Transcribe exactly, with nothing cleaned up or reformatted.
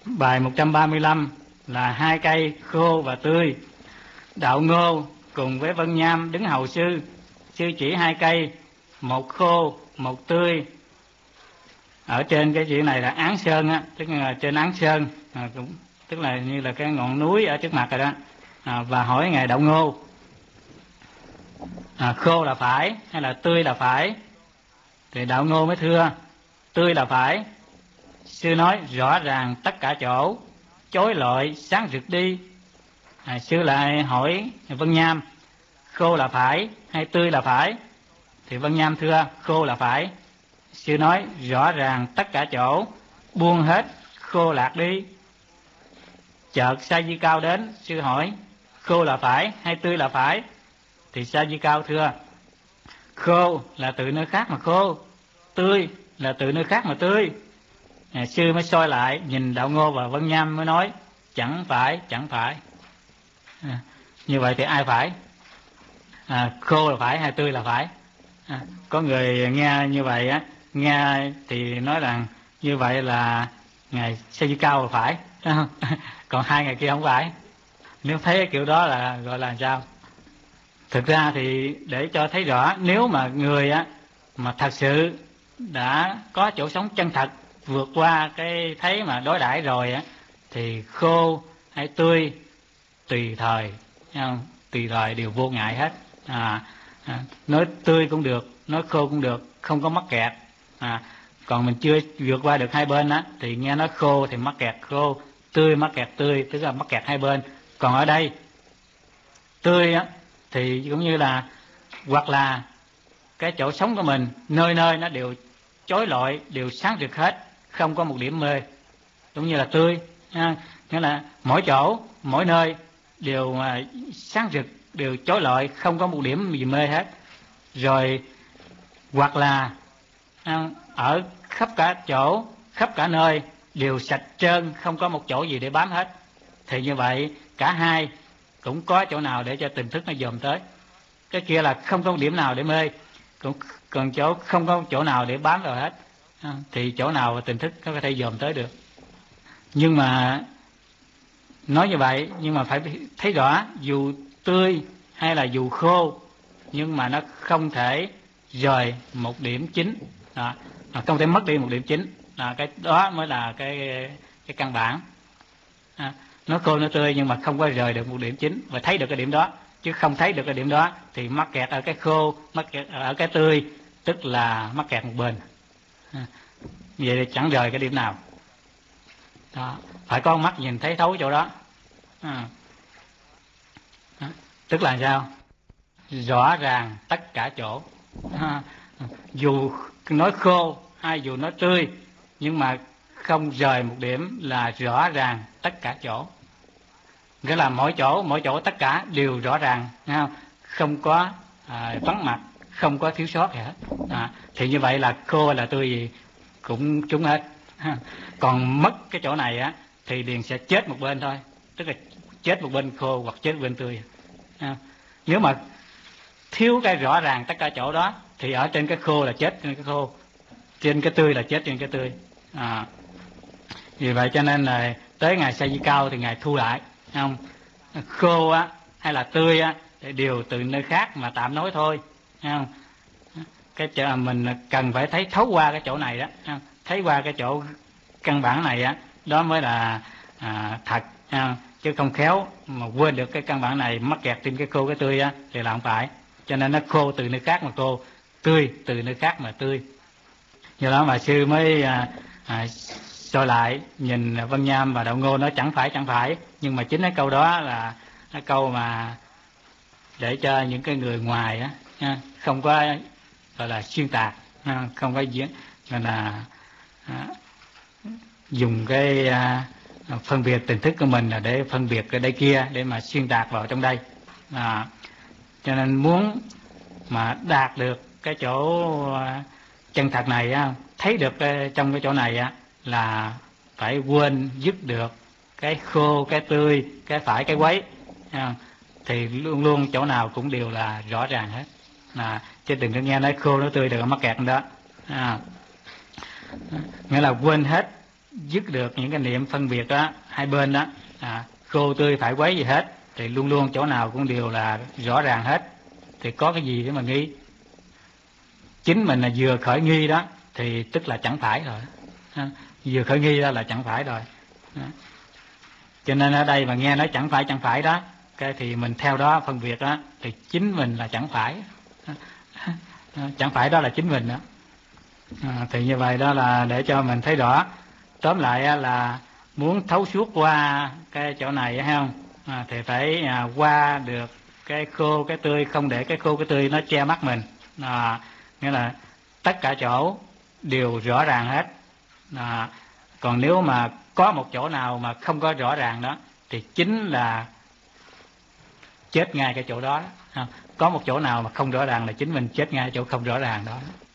Bài một trăm ba mươi lăm là hai cây khô và tươi. Đạo Ngô cùng với Vân Nham đứng hầu sư. Sư chỉ hai cây, một khô, một tươi. Ở trên cái chuyện này là Án Sơn á, tức là trên Án Sơn, à, cũng tức là như là cái ngọn núi ở trước mặt rồi đó. À, và hỏi ngài Đạo Ngô, à, khô là phải hay là tươi là phải? Thì Đạo Ngô mới thưa tươi là phải. Sư nói rõ ràng tất cả chỗ, chối lọi sáng rực đi. À, sư lại hỏi Vân Nham, khô là phải hay tươi là phải? Thì Vân Nham thưa khô là phải. Sư nói rõ ràng tất cả chỗ, buông hết khô lạc đi. Chợt Sa Di Cao đến, sư hỏi khô là phải hay tươi là phải? Thì Sa Di Cao thưa khô là từ nơi khác mà khô, tươi là từ nơi khác mà tươi. À, sư mới soi lại nhìn Đạo Ngô và Vân Nham mới nói chẳng phải, chẳng phải. À, như vậy thì ai phải? À, khô là phải hay tươi là phải? À, có người nghe như vậy á, nghe thì nói rằng như vậy là ngài Sa Di Cao là phải, còn hai ngày kia không phải. Nếu thấy cái kiểu đó là gọi là sao? Thực ra thì để cho thấy rõ, nếu mà người á mà thật sự đã có chỗ sống chân thật, vượt qua cái thấy mà đối đãi rồi á, thì khô hay tươi tùy thời, không? Tùy thời đều vô ngại hết. À, à, nói tươi cũng được, nói khô cũng được, không có mắc kẹt. À, còn mình chưa vượt qua được hai bên á, thì nghe nói khô thì mắc kẹt khô, tươi mắc kẹt tươi, tức là mắc kẹt hai bên. Còn ở đây tươi á thì cũng như là hoặc là cái chỗ sống của mình nơi nơi nó đều chói lọi, đều sáng rực hết, không có một điểm mê, cũng như là tươi. À, nghĩa là mỗi chỗ mỗi nơi đều à, sáng rực, đều chói lọi, không có một điểm gì mê hết. Rồi hoặc là à, ở khắp cả chỗ, khắp cả nơi đều sạch trơn, không có một chỗ gì để bám hết. Thì như vậy cả hai cũng có chỗ nào để cho tình thức nó dòm tới. Cái kia là không có điểm nào để mê, cũng còn chỗ không có chỗ nào để bám vào hết. À, thì chỗ nào tình thức có thể dòm tới được. Nhưng mà nói như vậy, nhưng mà phải thấy rõ, dù tươi hay là dù khô, nhưng mà nó không thể rời một điểm chính. Đó, không thể mất đi một điểm chính. Đó, cái đó mới là cái cái căn bản. À, nó khô nó tươi nhưng mà không có rời được một điểm chính, và thấy được cái điểm đó. Chứ không thấy được cái điểm đó thì mắc kẹt ở cái khô, mắc kẹt ở cái tươi, tức là mắc kẹt một bên. À, vậy thì chẳng rời cái điểm nào. Đó, phải có mắt nhìn thấy thấu chỗ đó. À, đó, tức là sao? Rõ ràng tất cả chỗ. À, dù nói khô hay dù nói tươi, nhưng mà không rời một điểm, là rõ ràng tất cả chỗ. Nghĩa là mỗi chỗ, mỗi chỗ tất cả đều rõ ràng, không, không có à, vắng mặt, không có thiếu sót gì hết. À, thì như vậy là khô là tươi gì cũng trúng hết. Còn mất cái chỗ này á thì liền sẽ chết một bên thôi, tức là chết một bên khô hoặc chết một bên tươi. À, nếu mà thiếu cái rõ ràng tất cả chỗ đó thì ở trên cái khô là chết trên cái khô, trên cái tươi là chết trên cái tươi. À, vì vậy cho nên là tới ngài Sa Di Cao thì ngài thu lại, không, khô á hay là tươi á đều từ nơi khác mà tạm nói thôi, không? Cái chỗ mình cần phải thấy thấu qua cái chỗ này đó, không? Thấy qua cái chỗ căn bản này á, đó mới là à, thật, không? Chứ không khéo mà quên được cái căn bản này, mắc kẹt trên cái khô cái tươi á thì là không phải. Cho nên nó khô từ nơi khác mà khô, tươi từ nơi khác mà tươi. Do đó mà sư mới à, à, soi lại nhìn Vân Nham và Đạo Ngô nói chẳng phải, chẳng phải. Nhưng mà chính cái câu đó là cái câu mà để cho những cái người ngoài á không có gọi là xuyên tạc, không có diễn gọi là à, dùng cái à, phân biệt tình thức của mình là để phân biệt cái đây kia để mà xuyên tạc vào trong đây. À, cho nên muốn mà đạt được cái chỗ à, chân thật này á, thấy được cái, trong cái chỗ này á, là phải quên dứt được cái khô, cái tươi, cái phải, cái quấy. À, thì luôn luôn chỗ nào cũng đều là rõ ràng hết. À, chứ đừng có nghe nói khô nó tươi đừng có mắc kẹt đó. À, nghĩa là quên hết dứt được những cái niệm phân biệt đó hai bên đó, à, khô tươi phải quấy gì hết, thì luôn luôn chỗ nào cũng đều là rõ ràng hết, thì có cái gì để mà nghi. Chính mình là vừa khởi nghi đó thì tức là chẳng phải rồi, à, vừa khởi nghi đó là chẳng phải rồi, à. Cho nên ở đây mà nghe nói chẳng phải chẳng phải đó, cái thì mình theo đó phân biệt đó, thì chính mình là chẳng phải, chẳng phải đó là chính mình đó, à, thì như vậy đó là để cho mình thấy rõ. Tóm lại là muốn thấu suốt qua cái chỗ này hay không, à, thì phải à, qua được cái khô cái tươi, không để cái khô cái tươi nó che mắt mình, à, nghĩa là tất cả chỗ đều rõ ràng hết, à, còn nếu mà có một chỗ nào mà không có rõ ràng đó thì chính là chết ngay cái chỗ đó, đó. Có một chỗ nào mà không rõ ràng là chính mình chết ngay chỗ không rõ ràng đó.